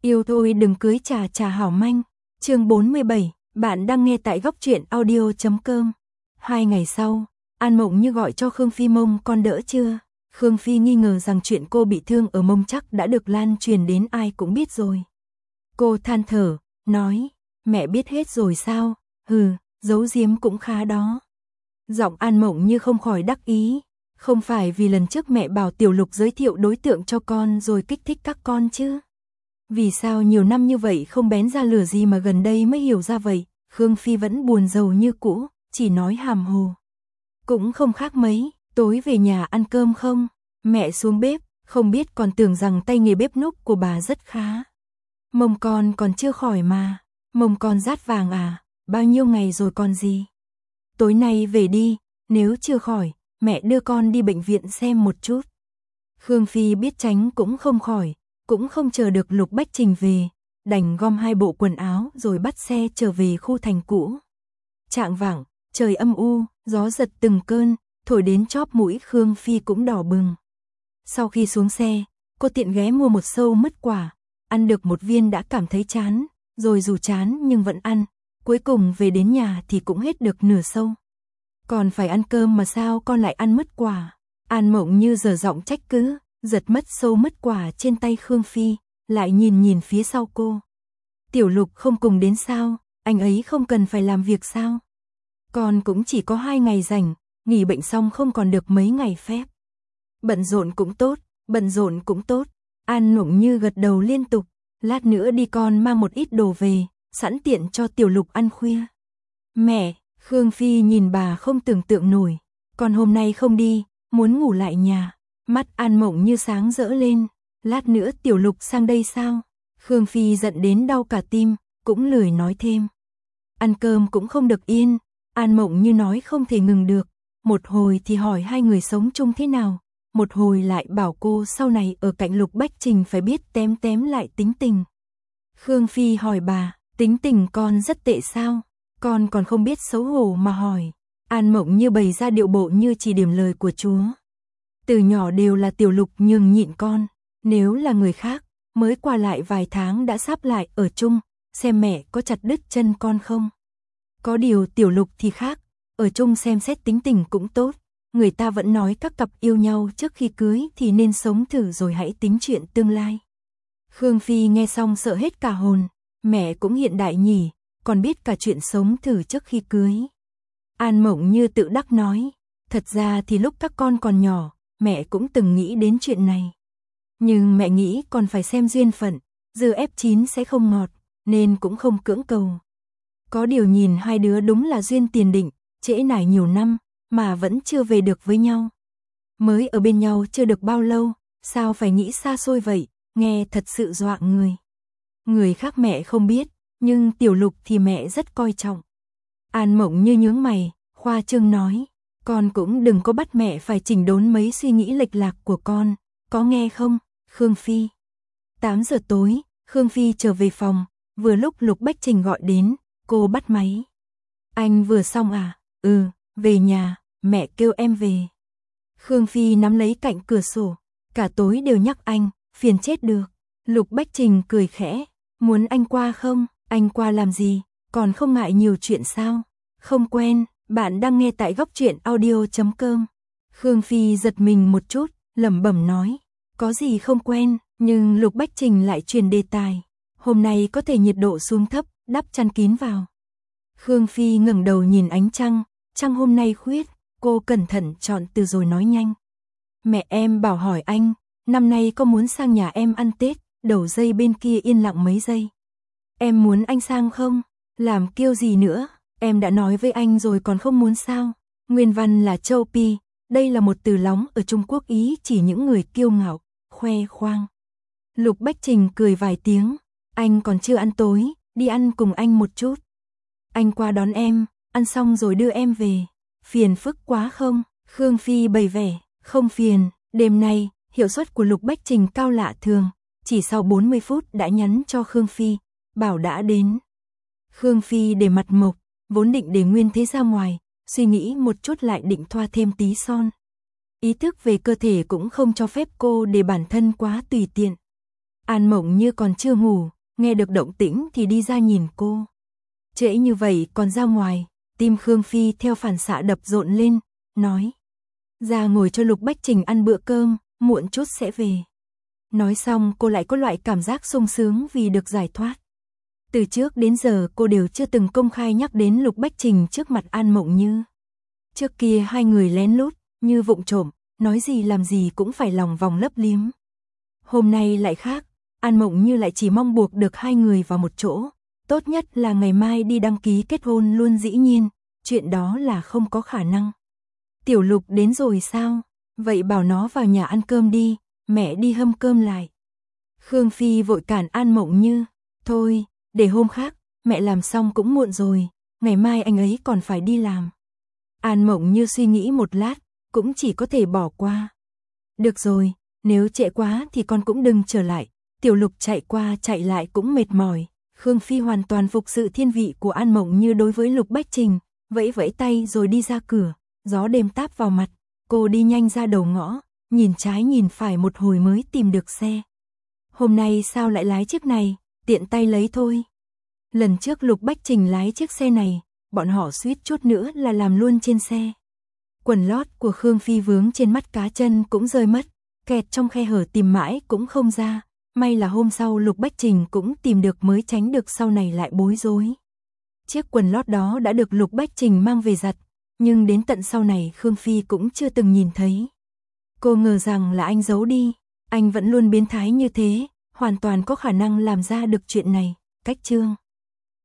Yêu thôi đừng cưới trà trà hảo manh. Chương 47, bạn đang nghe tại góc truyện audio.com. 2 ngày sau, An Mộng Như gọi cho Khương Phi mông con đỡ chưa? Khương Phi nghi ngờ rằng chuyện cô bị thương ở mông chắc đã được lan truyền đến ai cũng biết rồi. Cô than thở, nói, mẹ biết hết rồi sao? Giấu giếm cũng khá đó. Giọng An Mộng Như không khỏi đắc ý. Không phải vì lần trước mẹ bảo Tiểu Lục giới thiệu đối tượng cho con rồi kích thích các con chứ? Vì sao nhiều năm như vậy không bén ra lửa gì mà gần đây mới hiểu ra vậy? Khương Phi vẫn buồn rầu như cũ, chỉ nói hàm hồ. Cũng không khác mấy, tối về nhà ăn cơm không? Mẹ xuống bếp, không biết còn tưởng rằng tay nghề bếp núc của bà rất khá. Mông con còn chưa khỏi mà. Mông con rát vàng à? Bao nhiêu ngày rồi còn gì? Tối nay về đi, nếu chưa khỏi, mẹ đưa con đi bệnh viện xem một chút. Khương Phi biết tránh cũng không khỏi, cũng không chờ được Lục Bách Trình về, đành gom 2 bộ quần áo rồi bắt xe trở về khu thành cũ. Chạng vạng, trời âm u, gió giật từng cơn, thổi đến chóp mũi Khương Phi cũng đỏ bừng. Sau khi xuống xe, cô tiện ghé mua một xâu mứt quả, ăn được một viên đã cảm thấy chán, rồi dù chán nhưng vẫn ăn, cuối cùng về đến nhà thì cũng hết được nửa xâu. Còn phải ăn cơm mà sao con lại ăn mứt quả? An Mộng Như giở giọng trách cứ, giật mất xâu mứt quả trên tay Khương Phi, lại nhìn phía sau cô. Tiểu Lục không cùng đến sao? Anh ấy không cần phải làm việc sao? Con cũng chỉ có 2 ngày rảnh, nghỉ bệnh xong không còn được mấy ngày phép. Bận rộn cũng tốt, bận rộn cũng tốt. An Mộng Như gật đầu liên tục, lát nữa đi con mang một ít đồ về, sẵn tiện cho Tiểu Lục ăn khuya. Mẹ, Khương Phi nhìn bà không tưởng tượng nổi, con hôm nay không đi, muốn ngủ lại nhà. Mắt An Mộng Như sáng rỡ lên, lát nữa Tiểu Lục sang đây sao? Khương Phi giận đến đau cả tim, cũng lười nói thêm. Ăn cơm cũng không được yên, An Mộng Như nói không thể ngừng được, một hồi thì hỏi hai người sống chung thế nào, một hồi lại bảo cô sau này ở cạnh Lục Bách Trình phải biết tém lại tính tình. Khương Phi hỏi bà, tính tình con rất tệ sao? Con còn không biết xấu hổ mà hỏi. An Mộng Như bày ra điệu bộ như chỉ điểm lời của chúa. Từ nhỏ đều là Tiểu Lục nhường nhịn con, nếu là người khác, mới qua lại vài tháng đã sáp lại ở chung, xem mẹ có chặt đứt chân con không. Có điều Tiểu Lục thì khác, ở chung xem xét tính tình cũng tốt, người ta vẫn nói các cặp yêu nhau trước khi cưới thì nên sống thử rồi hãy tính chuyện tương lai. Khương Phi nghe xong sợ hết cả hồn, mẹ cũng hiện đại nhỉ, còn biết cả chuyện sống thử trước khi cưới. An Mộng Như tự đắc nói, thật ra thì lúc các con còn nhỏ, mẹ cũng từng nghĩ đến chuyện này. Nhưng mẹ nghĩ còn phải xem duyên phận, dưa ép chín sẽ không ngọt, nên cũng không cưỡng cầu. Có điều nhìn hai đứa đúng là duyên tiền định, trễ nải nhiều năm, mà vẫn chưa về được với nhau. Mới ở bên nhau chưa được bao lâu, sao phải nghĩ xa xôi vậy, nghe thật sự dọa người. Người khác mẹ không biết, nhưng Tiểu Lục thì mẹ rất coi trọng. An Mộng Như nhướng mày, khoa trương nói, con cũng đừng có bắt mẹ phải chỉnh đốn mấy suy nghĩ lệch lạc của con, có nghe không, Khương Phi? 8 giờ tối, Khương Phi trở về phòng, vừa lúc Lục Bách Trình gọi đến, cô bắt máy. Anh vừa xong à? Về nhà, mẹ kêu em về. Khương Phi nắm lấy cạnh cửa sổ, cả tối đều nhắc anh, phiền chết được. Lục Bách Trình cười khẽ, muốn anh qua không? Anh qua làm gì? Còn không ngại nhiều chuyện sao? Không quen, bạn đang nghe tại góc truyện audio.com. Khương Phi giật mình một chút, lẩm bẩm nói, có gì không quen, nhưng Lục Bách Trình lại truyền đề tài. Hôm nay có thể nhiệt độ xuống thấp, đắp chăn kín vào. Khương Phi ngẩng đầu nhìn ánh trăng, trăng hôm nay khuyết, cô cẩn thận chọn từ rồi nói nhanh. Mẹ em bảo hỏi anh, năm nay có muốn sang nhà em ăn Tết? Đầu dây bên kia yên lặng mấy giây. Em muốn anh sang không? Làm kiêu gì nữa? Em đã nói với anh rồi còn không muốn sao? Nguyên văn là châu pi, đây là một từ lóng ở Trung Quốc ý chỉ những người kiêu ngạo, khoe khoang. Lục Bách Trình cười vài tiếng, anh còn chưa ăn tối, đi ăn cùng anh một chút. Anh qua đón em, ăn xong rồi đưa em về. Phiền phức quá không? Khương Phi bày vẻ, không phiền, đêm nay, hiệu suất của Lục Bách Trình cao lạ thường, chỉ sau 40 phút đã nhắn cho Khương Phi, bảo đã đến. Khương Phi để mặt mộc, vốn định để nguyên thế ra ngoài, suy nghĩ một chút lại định thoa thêm tí son. Ý thức về cơ thể cũng không cho phép cô để bản thân quá tùy tiện. An Mộng Như còn chưa ngủ, nghe được động tĩnh thì đi ra nhìn cô. Trễ như vậy còn ra ngoài, tim Khương Phi theo phản xạ đập rộn lên, nói. Ra ngồi cho Lục Bách Trình ăn bữa cơm, muộn chút sẽ về. Nói xong cô lại có loại cảm giác sung sướng vì được giải thoát. Từ trước đến giờ cô đều chưa từng công khai nhắc đến Lục Bách Trình trước mặt An Mộng Như. Trước kia hai người lén lút, như vụng trộm, nói gì làm gì cũng phải lòng vòng lấp liếm. Hôm nay lại khác, An Mộng Như lại chỉ mong buộc được hai người vào một chỗ. Tốt nhất là ngày mai đi đăng ký kết hôn luôn, dĩ nhiên, chuyện đó là không có khả năng. Tiểu Lục đến rồi sao? Vậy bảo nó vào nhà ăn cơm đi, mẹ đi hâm cơm lại. Khương Phi vội cản An Mộng Như. Thôi, để hôm khác, mẹ làm xong cũng muộn rồi, ngày mai anh ấy còn phải đi làm. An Mộng Như suy nghĩ một lát, cũng chỉ có thể bỏ qua. Được rồi, nếu trễ quá thì con cũng đừng trở lại. Tiểu Lục chạy qua chạy lại cũng mệt mỏi. Khương Phi hoàn toàn phục sự thiên vị của An Mộng Như đối với Lục Bách Trình, vẫy vẫy tay rồi đi ra cửa, gió đêm táp vào mặt, cô đi nhanh ra đầu ngõ, nhìn trái nhìn phải một hồi mới tìm được xe. Hôm nay sao lại lái chiếc này, tiện tay lấy thôi. Lần trước Lục Bách Trình lái chiếc xe này, bọn họ suýt chút nữa là làm luôn trên xe. Quần lót của Khương Phi vướng trên mắt cá chân cũng rơi mất, kẹt trong khe hở tìm mãi cũng không ra. May là hôm sau Lục Bách Trình cũng tìm được mới tránh được sau này lại bối rối. Chiếc quần lót đó đã được Lục Bách Trình mang về giặt, nhưng đến tận sau này Khương Phi cũng chưa từng nhìn thấy. Cô ngờ rằng là anh giấu đi, anh vẫn luôn biến thái như thế, hoàn toàn có khả năng làm ra được chuyện này. Cách chương